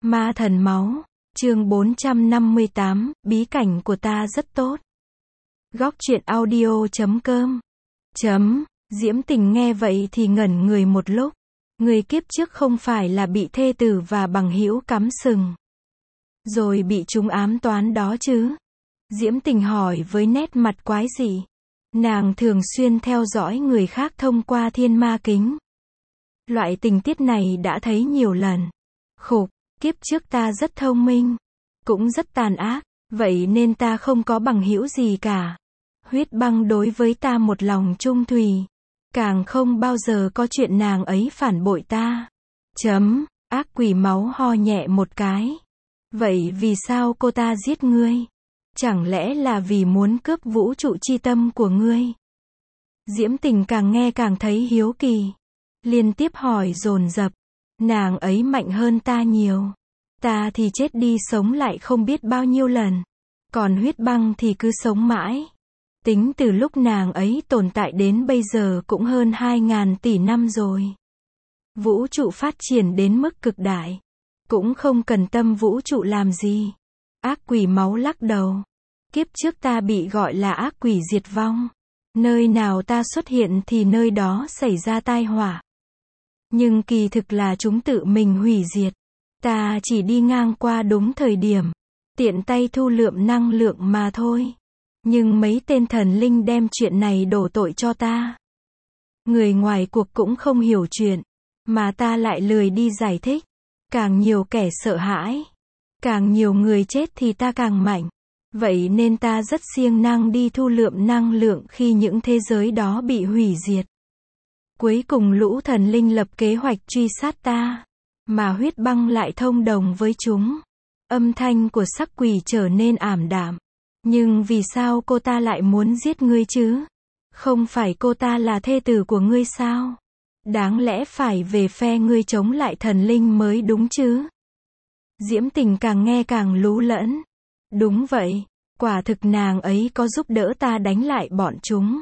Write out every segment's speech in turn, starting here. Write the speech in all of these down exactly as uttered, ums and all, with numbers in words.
Ma thần máu, chương bốn trăm năm mươi tám, bí cảnh của ta rất tốt. Góc truyện audio chấm com. Chấm, Diễm Tình nghe vậy thì ngẩn người một lúc. Người kiếp trước không phải là bị thê tử và bằng hữu cắm sừng, rồi bị chúng ám toán đó chứ? Diễm Tình hỏi với nét mặt quái dị. Nàng thường xuyên theo dõi người khác thông qua thiên ma kính. Loại tình tiết này đã thấy nhiều lần. Khục, kiếp trước ta rất thông minh, cũng rất tàn ác, vậy nên ta không có bằng hữu gì cả. Huyết Băng đối với ta một lòng trung thủy, càng không bao giờ có chuyện nàng ấy phản bội ta. Chấm, ác quỷ máu ho nhẹ một cái. Vậy vì sao cô ta giết ngươi? Chẳng lẽ là vì muốn cướp vũ trụ chi tâm của ngươi? Diễm Tình càng nghe càng thấy hiếu kỳ, liên tiếp hỏi dồn dập. Nàng ấy mạnh hơn ta nhiều. Ta thì chết đi sống lại không biết bao nhiêu lần. Còn Huyết Băng thì cứ sống mãi. Tính từ lúc nàng ấy tồn tại đến bây giờ cũng hơn hai ngàn tỷ năm rồi. Vũ trụ phát triển đến mức cực đại, cũng không cần tâm vũ trụ làm gì. Ác quỷ máu lắc đầu. Kiếp trước ta bị gọi là ác quỷ diệt vong. Nơi nào ta xuất hiện thì nơi đó xảy ra tai họa. Nhưng kỳ thực là chúng tự mình hủy diệt. Ta chỉ đi ngang qua đúng thời điểm, tiện tay thu lượm năng lượng mà thôi. Nhưng mấy tên thần linh đem chuyện này đổ tội cho ta. Người ngoài cuộc cũng không hiểu chuyện, mà ta lại lười đi giải thích. Càng nhiều kẻ sợ hãi, càng nhiều người chết thì ta càng mạnh. Vậy nên ta rất siêng năng đi thu lượm năng lượng khi những thế giới đó bị hủy diệt. Cuối cùng lũ thần linh lập kế hoạch truy sát ta, mà Huyết Băng lại thông đồng với chúng. Âm thanh của sắc quỷ trở nên ảm đạm. Nhưng vì sao cô ta lại muốn giết ngươi chứ? Không phải cô ta là thê tử của ngươi sao? Đáng lẽ phải về phe ngươi chống lại thần linh mới đúng chứ? Diễm Tình càng nghe càng lú lẫn. Đúng vậy, quả thực nàng ấy có giúp đỡ ta đánh lại bọn chúng.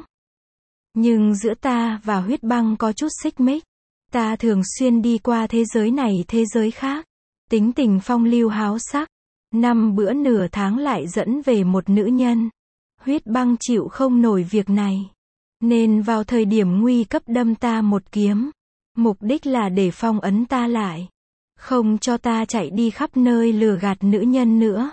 Nhưng giữa ta và Huyết Băng có chút xích mích. Ta thường xuyên đi qua thế giới này thế giới khác. Tính tình phong lưu háo sắc. Năm bữa nửa tháng lại dẫn về một nữ nhân. Huyết Băng chịu không nổi việc này, nên vào thời điểm nguy cấp đâm ta một kiếm. Mục đích là để phong ấn ta lại, không cho ta chạy đi khắp nơi lừa gạt nữ nhân nữa.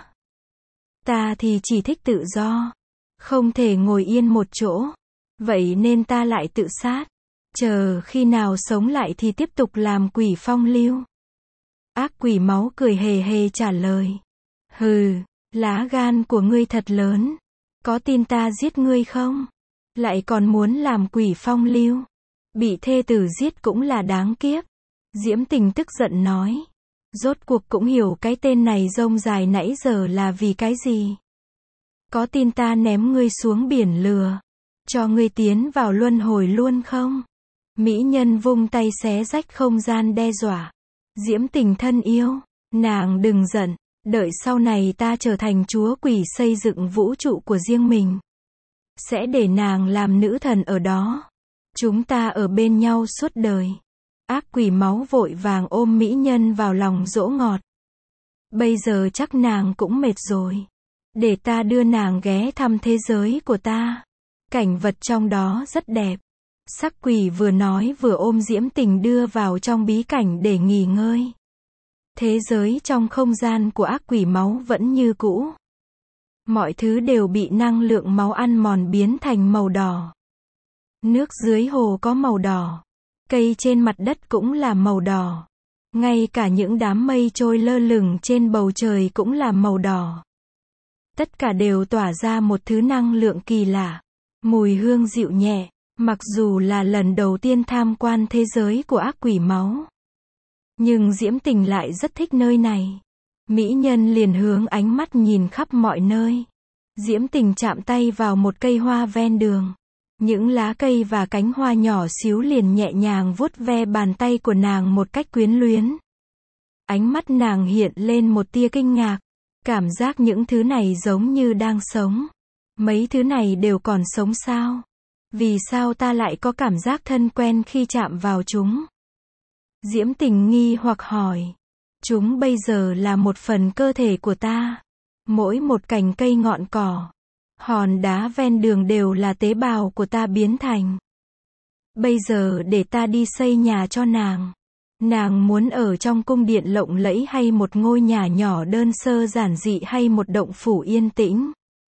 Ta thì chỉ thích tự do, không thể ngồi yên một chỗ. Vậy nên ta lại tự sát. Chờ khi nào sống lại thì tiếp tục làm quỷ phong lưu. Ác quỷ máu cười hề hề trả lời. Hừ, lá gan của ngươi thật lớn. Có tin ta giết ngươi không? Lại còn muốn làm quỷ phong lưu. Bị thê tử giết cũng là đáng kiếp. Diễm Tình tức giận nói. Rốt cuộc cũng hiểu cái tên này rông dài nãy giờ là vì cái gì. Có tin ta ném ngươi xuống biển lừa, cho ngươi tiến vào luân hồi luôn không? Mỹ nhân vung tay xé rách không gian đe dọa. Diễm Tình thân yêu, nàng đừng giận. Đợi sau này ta trở thành chúa quỷ xây dựng vũ trụ của riêng mình, sẽ để nàng làm nữ thần ở đó. Chúng ta ở bên nhau suốt đời. Ác quỷ máu vội vàng ôm mỹ nhân vào lòng dỗ ngọt. Bây giờ chắc nàng cũng mệt rồi. Để ta đưa nàng ghé thăm thế giới của ta. Cảnh vật trong đó rất đẹp. Sắc quỷ vừa nói vừa ôm Diễm Tình đưa vào trong bí cảnh để nghỉ ngơi. Thế giới trong không gian của ác quỷ máu vẫn như cũ. Mọi thứ đều bị năng lượng máu ăn mòn biến thành màu đỏ. Nước dưới hồ có màu đỏ. Cây trên mặt đất cũng là màu đỏ. Ngay cả những đám mây trôi lơ lửng trên bầu trời cũng là màu đỏ. Tất cả đều tỏa ra một thứ năng lượng kỳ lạ. Mùi hương dịu nhẹ. Mặc dù là lần đầu tiên tham quan thế giới của ác quỷ máu, nhưng Diễm Tình lại rất thích nơi này. Mỹ nhân liền hướng ánh mắt nhìn khắp mọi nơi. Diễm Tình chạm tay vào một cây hoa ven đường. Những lá cây và cánh hoa nhỏ xíu liền nhẹ nhàng vuốt ve bàn tay của nàng một cách quyến luyến. Ánh mắt nàng hiện lên một tia kinh ngạc. Cảm giác những thứ này giống như đang sống. Mấy thứ này đều còn sống sao? Vì sao ta lại có cảm giác thân quen khi chạm vào chúng? Diễm Tình nghi hoặc hỏi. Chúng bây giờ là một phần cơ thể của ta. Mỗi một cành cây ngọn cỏ, hòn đá ven đường đều là tế bào của ta biến thành. Bây giờ để ta đi xây nhà cho nàng. Nàng muốn ở trong cung điện lộng lẫy hay một ngôi nhà nhỏ đơn sơ giản dị hay một động phủ yên tĩnh?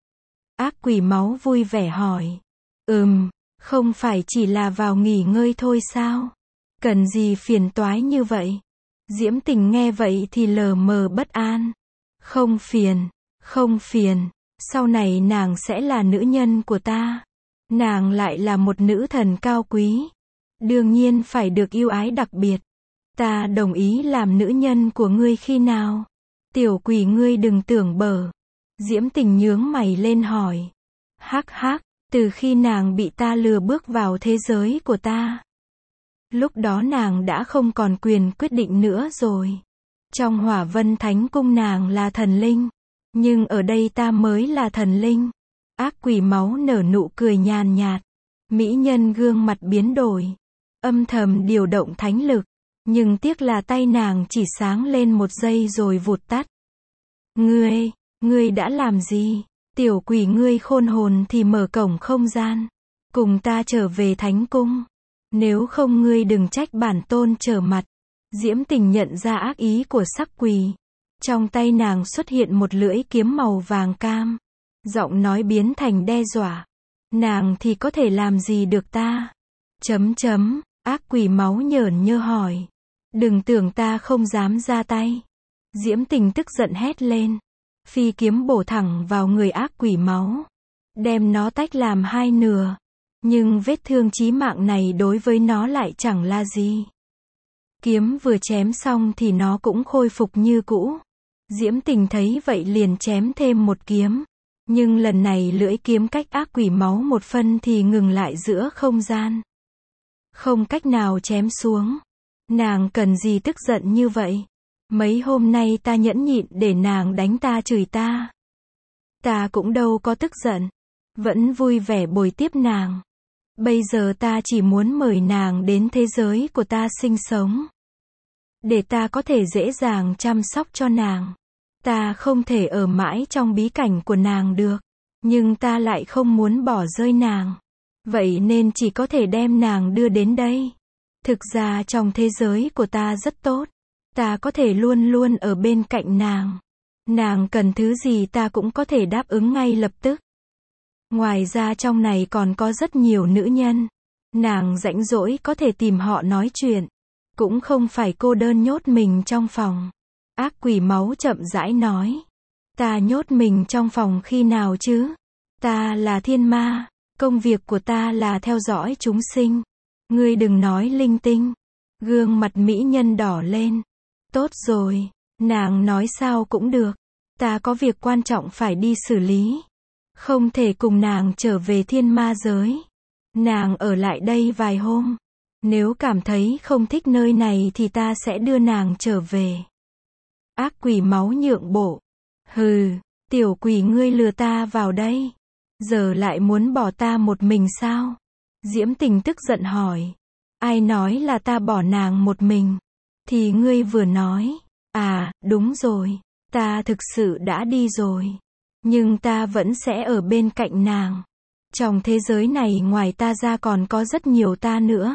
Ác quỷ máu vui vẻ hỏi. Ừm, không phải chỉ là vào nghỉ ngơi thôi sao? Cần gì phiền toái như vậy? Diễm Tình nghe vậy thì lờ mờ bất an. Không phiền, không phiền, sau này nàng sẽ là nữ nhân của ta. Nàng lại là một nữ thần cao quý. Đương nhiên phải được yêu ái đặc biệt. Ta đồng ý làm nữ nhân của ngươi khi nào? Tiểu quỷ ngươi đừng tưởng bở. Diễm Tình nhướng mày lên hỏi. Hắc hắc, từ khi nàng bị ta lừa bước vào thế giới của ta. Lúc đó nàng đã không còn quyền quyết định nữa rồi. Trong Hỏa Vân Thánh Cung nàng là thần linh. Nhưng ở đây ta mới là thần linh. Ác quỷ máu nở nụ cười nhàn nhạt. Mỹ nhân gương mặt biến đổi. Âm thầm điều động thánh lực. Nhưng tiếc là tay nàng chỉ sáng lên một giây rồi vụt tắt. Ngươi, ngươi đã làm gì? Tiểu quỷ ngươi khôn hồn thì mở cổng không gian. Cùng ta trở về thánh cung. Nếu không ngươi đừng trách bản tôn trở mặt. Diễm Tình nhận ra ác ý của sắc quỷ. Trong tay nàng xuất hiện một lưỡi kiếm màu vàng cam. Giọng nói biến thành đe dọa. Nàng thì có thể làm gì được ta? Chấm chấm, ác quỷ máu nhởn nhơ hỏi. Đừng tưởng ta không dám ra tay. Diễm Tình tức giận hét lên. Phi kiếm bổ thẳng vào người ác quỷ máu. Đem nó tách làm hai nửa. Nhưng vết thương chí mạng này đối với nó lại chẳng là gì. Kiếm vừa chém xong thì nó cũng khôi phục như cũ. Diễm Tình thấy vậy liền chém thêm một kiếm. Nhưng lần này lưỡi kiếm cách ác quỷ máu một phân thì ngừng lại giữa không gian. Không cách nào chém xuống. Nàng cần gì tức giận như vậy? Mấy hôm nay ta nhẫn nhịn để nàng đánh ta chửi ta. Ta cũng đâu có tức giận. Vẫn vui vẻ bồi tiếp nàng. Bây giờ ta chỉ muốn mời nàng đến thế giới của ta sinh sống. Để ta có thể dễ dàng chăm sóc cho nàng. Ta không thể ở mãi trong bí cảnh của nàng được. Nhưng ta lại không muốn bỏ rơi nàng. Vậy nên chỉ có thể đem nàng đưa đến đây. Thực ra trong thế giới của ta rất tốt. Ta có thể luôn luôn ở bên cạnh nàng. Nàng cần thứ gì ta cũng có thể đáp ứng ngay lập tức. Ngoài ra trong này còn có rất nhiều nữ nhân. Nàng rảnh rỗi có thể tìm họ nói chuyện. Cũng không phải cô đơn nhốt mình trong phòng. Ác quỷ máu chậm rãi nói. Ta nhốt mình trong phòng khi nào chứ? Ta là thiên ma. Công việc của ta là theo dõi chúng sinh. Ngươi đừng nói linh tinh. Gương mặt mỹ nhân đỏ lên. Tốt rồi. Nàng nói sao cũng được. Ta có việc quan trọng phải đi xử lý. Không thể cùng nàng trở về thiên ma giới. Nàng ở lại đây vài hôm. Nếu cảm thấy không thích nơi này thì ta sẽ đưa nàng trở về. Ác quỷ máu nhượng bộ. Hừ, tiểu quỷ ngươi lừa ta vào đây. Giờ lại muốn bỏ ta một mình sao? Diễm Tình tức giận hỏi. Ai nói là ta bỏ nàng một mình? Thì ngươi vừa nói. À, đúng rồi. Ta thực sự đã đi rồi. Nhưng ta vẫn sẽ ở bên cạnh nàng. Trong thế giới này ngoài ta ra còn có rất nhiều ta nữa.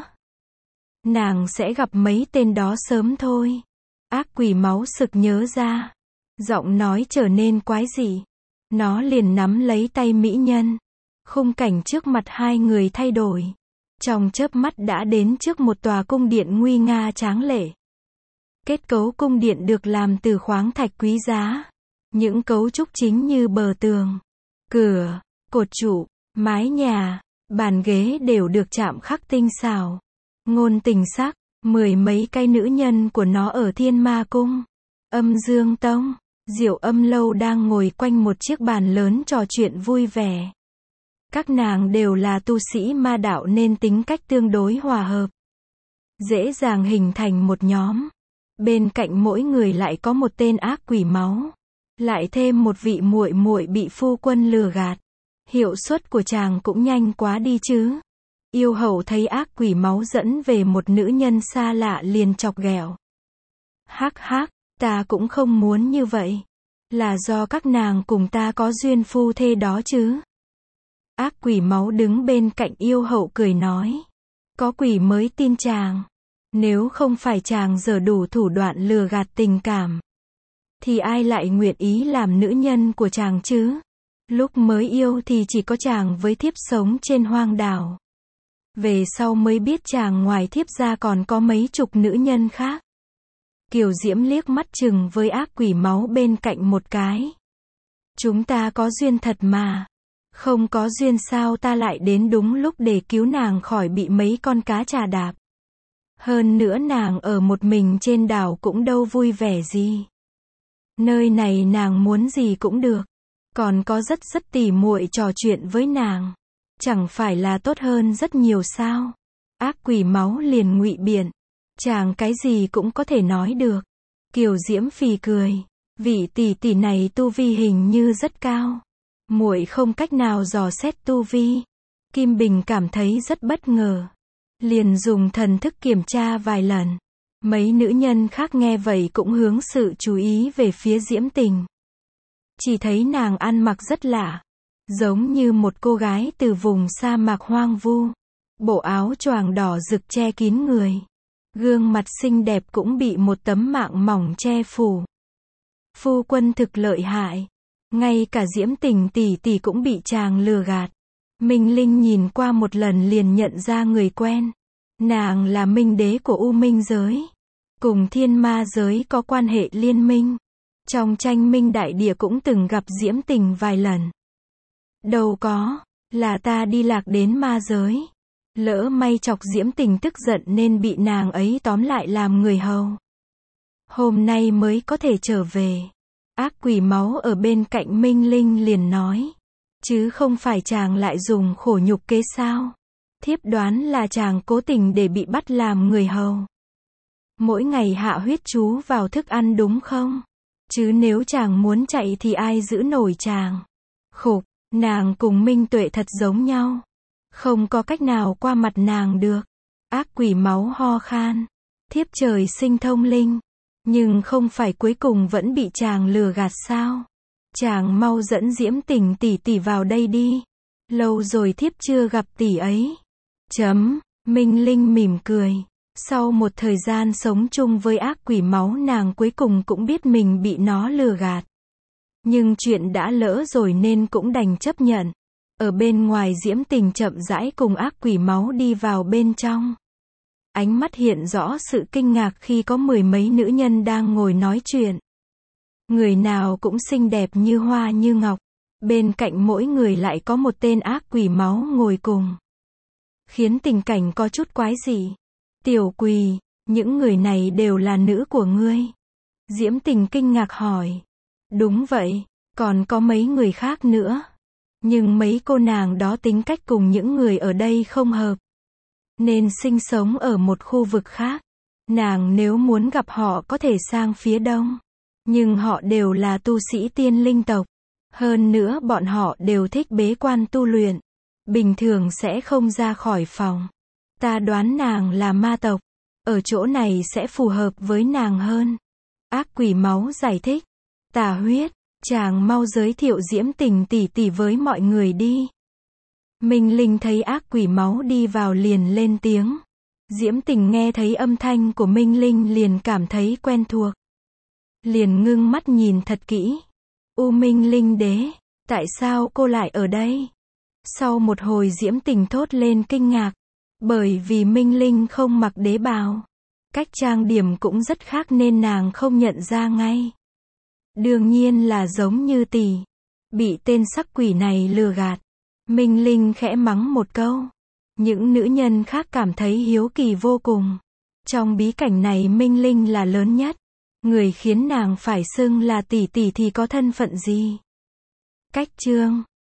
Nàng sẽ gặp mấy tên đó sớm thôi. Ác quỷ máu sực nhớ ra. Giọng nói trở nên quái dị. Nó liền nắm lấy tay mỹ nhân. Khung cảnh trước mặt hai người thay đổi. Trong chớp mắt đã đến trước một tòa cung điện nguy nga tráng lệ. Kết cấu cung điện được làm từ khoáng thạch quý giá. Những cấu trúc chính như bờ tường, cửa, cột trụ, mái nhà, bàn ghế đều được chạm khắc tinh xảo. Ngôn tình sắc, mười mấy cái nữ nhân của nó ở Thiên Ma Cung, Âm Dương Tông, Diệu Âm Lâu đang ngồi quanh một chiếc bàn lớn trò chuyện vui vẻ. Các nàng đều là tu sĩ ma đạo nên tính cách tương đối hòa hợp. Dễ dàng hình thành một nhóm. Bên cạnh mỗi người lại có một tên ác quỷ máu. Lại thêm một vị muội muội bị phu quân lừa gạt. Hiệu suất của chàng cũng nhanh quá đi chứ. Yêu hậu thấy ác quỷ máu dẫn về một nữ nhân xa lạ liền chọc ghẹo. Hắc hắc, Ta cũng không muốn như vậy. Là do các nàng cùng ta có duyên phu thê đó chứ. Ác quỷ máu đứng bên cạnh yêu hậu cười nói. Có quỷ mới tin chàng. Nếu không phải chàng giở đủ thủ đoạn lừa gạt tình cảm, thì ai lại nguyện ý làm nữ nhân của chàng chứ? Lúc mới yêu thì chỉ có chàng với thiếp sống trên hoang đảo. Về sau mới biết chàng ngoài thiếp ra còn có mấy chục nữ nhân khác. Kiều Diễm liếc mắt chừng với ác quỷ máu bên cạnh một cái. Chúng ta có duyên thật mà. Không có duyên sao ta lại đến đúng lúc để cứu nàng khỏi bị mấy con cá trà đạp. Hơn nữa nàng ở một mình trên đảo cũng đâu vui vẻ gì. Nơi này nàng muốn gì cũng được. Còn có rất rất tỉ muội trò chuyện với nàng. Chẳng phải là tốt hơn rất nhiều sao? Ác quỷ máu liền ngụy biện. Chàng cái gì cũng có thể nói được. Kiều Diễm phì cười. Vị tỷ tỷ này tu vi hình như rất cao. Muội không cách nào dò xét tu vi. Kim Bình cảm thấy rất bất ngờ. Liền dùng thần thức kiểm tra vài lần. Mấy nữ nhân khác nghe vậy cũng hướng sự chú ý về phía Diễm Tình. Chỉ thấy nàng ăn mặc rất lạ. Giống như một cô gái từ vùng sa mạc hoang vu. Bộ áo choàng đỏ rực che kín người. Gương mặt xinh đẹp cũng bị một tấm mạng mỏng che phủ. Phu quân thực lợi hại. Ngay cả Diễm Tình tỷ tỷ cũng bị chàng lừa gạt. Minh Linh nhìn qua một lần liền nhận ra người quen. Nàng là minh đế của U Minh giới. Cùng thiên ma giới có quan hệ liên minh. Trong tranh minh đại địa cũng từng gặp Diễm Tình vài lần. Đâu có, là ta đi lạc đến ma giới. Lỡ may chọc Diễm Tình tức giận nên bị nàng ấy tóm lại làm người hầu. Hôm nay mới có thể trở về. Ác quỷ máu ở bên cạnh Minh Linh liền nói. Chứ không phải chàng lại dùng khổ nhục kế sao? Thiếp đoán là chàng cố tình để bị bắt làm người hầu. Mỗi ngày hạ huyết chú vào thức ăn đúng không? Chứ nếu chàng muốn chạy thì ai giữ nổi chàng? Khục, nàng cùng Minh Tuệ thật giống nhau. Không có cách nào qua mặt nàng được. Ác quỷ máu ho khan. Thiếp trời sinh thông linh. Nhưng không phải cuối cùng vẫn bị chàng lừa gạt sao? Chàng mau dẫn Diễm Tình tỷ tỷ vào đây đi. Lâu rồi thiếp chưa gặp tỷ ấy. Chấm, Minh Linh mỉm cười. Sau một thời gian sống chung với ác quỷ máu nàng cuối cùng cũng biết mình bị nó lừa gạt. Nhưng chuyện đã lỡ rồi nên cũng đành chấp nhận. Ở bên ngoài Diễm Tình chậm rãi cùng ác quỷ máu đi vào bên trong. Ánh mắt hiện rõ sự kinh ngạc khi có mười mấy nữ nhân đang ngồi nói chuyện. Người nào cũng xinh đẹp như hoa như ngọc. Bên cạnh mỗi người lại có một tên ác quỷ máu ngồi cùng. Khiến tình cảnh có chút quái dị. Tiểu Quỳ, những người này đều là nữ của ngươi. Diễm Tình kinh ngạc hỏi. Đúng vậy, còn có mấy người khác nữa. Nhưng mấy cô nàng đó tính cách cùng những người ở đây không hợp. Nên sinh sống ở một khu vực khác. Nàng nếu muốn gặp họ có thể sang phía đông. Nhưng họ đều là tu sĩ tiên linh tộc. Hơn nữa bọn họ đều thích bế quan tu luyện. Bình thường sẽ không ra khỏi phòng. Ta đoán nàng là ma tộc. Ở chỗ này sẽ phù hợp với nàng hơn. Ác quỷ máu giải thích. Tà huyết, chàng mau giới thiệu Diễm Tình tỷ tỷ với mọi người đi. Minh Linh thấy ác quỷ máu đi vào liền lên tiếng. Diễm Tình nghe thấy âm thanh của Minh Linh liền cảm thấy quen thuộc. Liền ngưng mắt nhìn thật kỹ. U Minh Linh đế, tại sao cô lại ở đây? Sau một hồi Diễm Tình thốt lên kinh ngạc. Bởi vì Minh Linh không mặc đế bào. Cách trang điểm cũng rất khác nên nàng không nhận ra ngay. Đương nhiên là giống như tỷ. Bị tên sắc quỷ này lừa gạt. Minh Linh khẽ mắng một câu. Những nữ nhân khác cảm thấy hiếu kỳ vô cùng. Trong bí cảnh này Minh Linh là lớn nhất. Người khiến nàng phải xưng là tỷ tỷ thì có thân phận gì? Cách chương